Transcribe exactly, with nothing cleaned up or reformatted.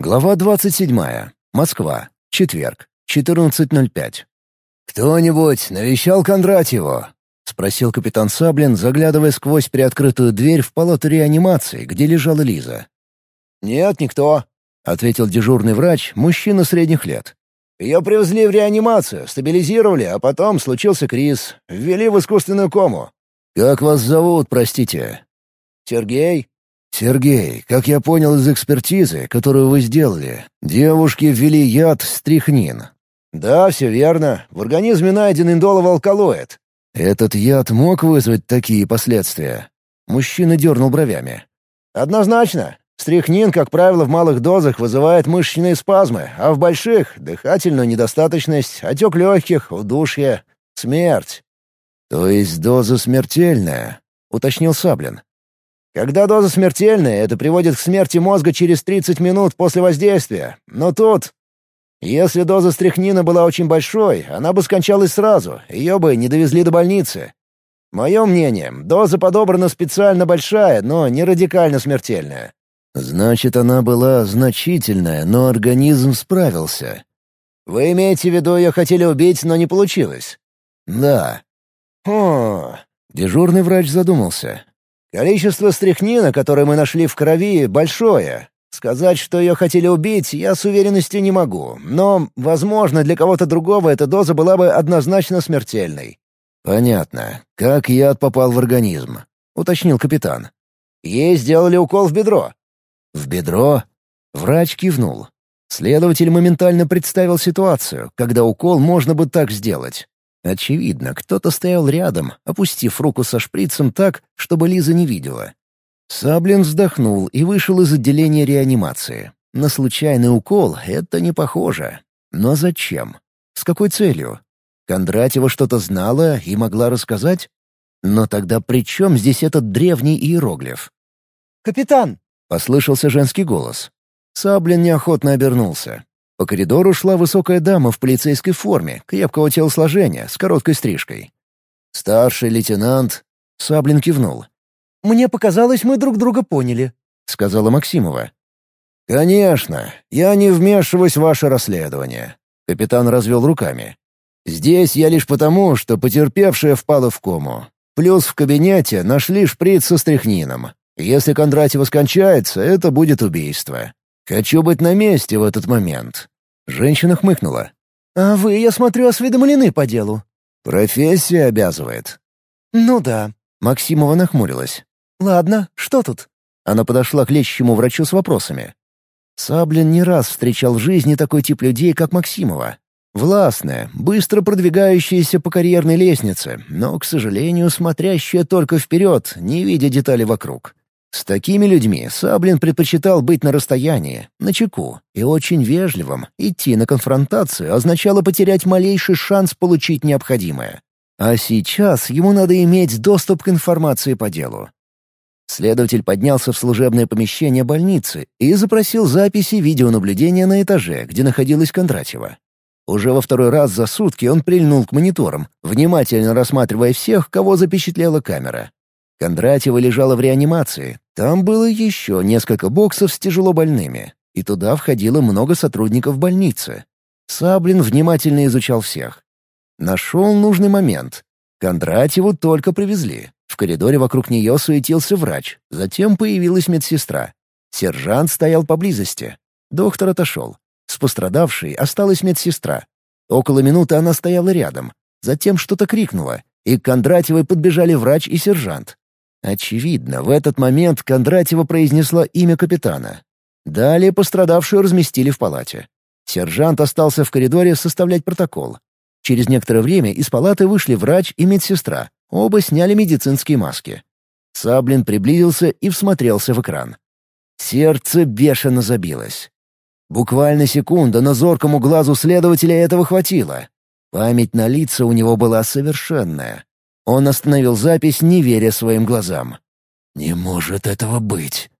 Глава двадцать седьмая. Москва. Четверг. четырнадцать ноль пять. «Кто-нибудь навещал Кондратьеву?» — спросил капитан Саблин, заглядывая сквозь приоткрытую дверь в палату реанимации, где лежала Лиза. «Нет, никто», — ответил дежурный врач, мужчина средних лет. «Ее привезли в реанимацию, стабилизировали, а потом случился криз. Ввели в искусственную кому». «Как вас зовут, простите?» «Сергей». «Сергей, как я понял из экспертизы, которую вы сделали, девушке ввели яд стрихнин». «Да, все верно. В организме найден индоловый алкалоид». «Этот яд мог вызвать такие последствия?» Мужчина дернул бровями. «Однозначно. Стрихнин, как правило, в малых дозах вызывает мышечные спазмы, а в больших — дыхательную недостаточность, отек легких, удушье, смерть». «То есть доза смертельная?» — уточнил Саблин. «Когда доза смертельная, это приводит к смерти мозга через тридцать минут после воздействия. Но тут... Если доза стрихнина была очень большой, она бы скончалась сразу, ее бы не довезли до больницы. Мое мнение, доза подобрана специально большая, но не радикально смертельная». «Значит, она была значительная, но организм справился». «Вы имеете в виду, ее хотели убить, но не получилось?» «Да». «Хм...» Дежурный врач задумался. «Количество стрихнина, которое мы нашли в крови, большое. Сказать, что ее хотели убить, я с уверенностью не могу, но, возможно, для кого-то другого эта доза была бы однозначно смертельной». «Понятно. Как яд попал в организм?» — уточнил капитан. «Ей сделали укол в бедро». «В бедро?» Врач кивнул. Следователь моментально представил ситуацию, когда укол можно бы так сделать. Очевидно, кто-то стоял рядом, опустив руку со шприцем так, чтобы Лиза не видела. Саблин вздохнул и вышел из отделения реанимации. На случайный укол это не похоже. Но зачем? С какой целью? Кондратьева что-то знала и могла рассказать? Но тогда при чем здесь этот древний иероглиф? «Капитан!» — послышался женский голос. Саблин неохотно обернулся. По коридору шла высокая дама в полицейской форме, крепкого телосложения, с короткой стрижкой. «Старший лейтенант...» — Саблин кивнул. «Мне показалось, мы друг друга поняли», — сказала Максимова. «Конечно, я не вмешиваюсь в ваше расследование», — капитан развел руками. «Здесь я лишь потому, что потерпевшая впала в кому. Плюс в кабинете нашли шприц со стрихнином. Если Кондратьева скончается, это будет убийство. Хочу быть на месте в этот момент». Женщина хмыкнула. «А вы, я смотрю, осведомлены по делу». «Профессия обязывает». «Ну да». Максимова нахмурилась. «Ладно, что тут?» Она подошла к лечащему врачу с вопросами. Саблин не раз встречал в жизни такой тип людей, как Максимова. Властная, быстро продвигающаяся по карьерной лестнице, но, к сожалению, смотрящая только вперед, не видя деталей вокруг. С такими людьми Саблин предпочитал быть на расстоянии, начеку, и очень вежливым. Идти на конфронтацию означало потерять малейший шанс получить необходимое. А сейчас ему надо иметь доступ к информации по делу. Следователь поднялся в служебное помещение больницы и запросил записи видеонаблюдения на этаже, где находилась Кондратьева. Уже во второй раз за сутки он прильнул к мониторам, внимательно рассматривая всех, кого запечатлела камера. Кондратьева лежала в реанимации. Там было еще несколько боксов с тяжелобольными, и туда входило много сотрудников больницы. Саблин внимательно изучал всех. Нашел нужный момент. Кондратьеву только привезли. В коридоре вокруг нее суетился врач, затем появилась медсестра. Сержант стоял поблизости. Доктор отошел. С пострадавшей осталась медсестра. Около минуты она стояла рядом. Затем что-то крикнула, и к Кондратьевой подбежали врач и сержант. Очевидно, в этот момент Кондратьева произнесла имя капитана. Далее пострадавшую разместили в палате. Сержант остался в коридоре составлять протокол. Через некоторое время из палаты вышли врач и медсестра. Оба сняли медицинские маски. Саблин приблизился и всмотрелся в экран. Сердце бешено забилось. Буквально секунда, но зоркому глазу следователя этого хватило. Память на лица у него была совершенная. Он остановил запись, не веря своим глазам. «Не может этого быть!»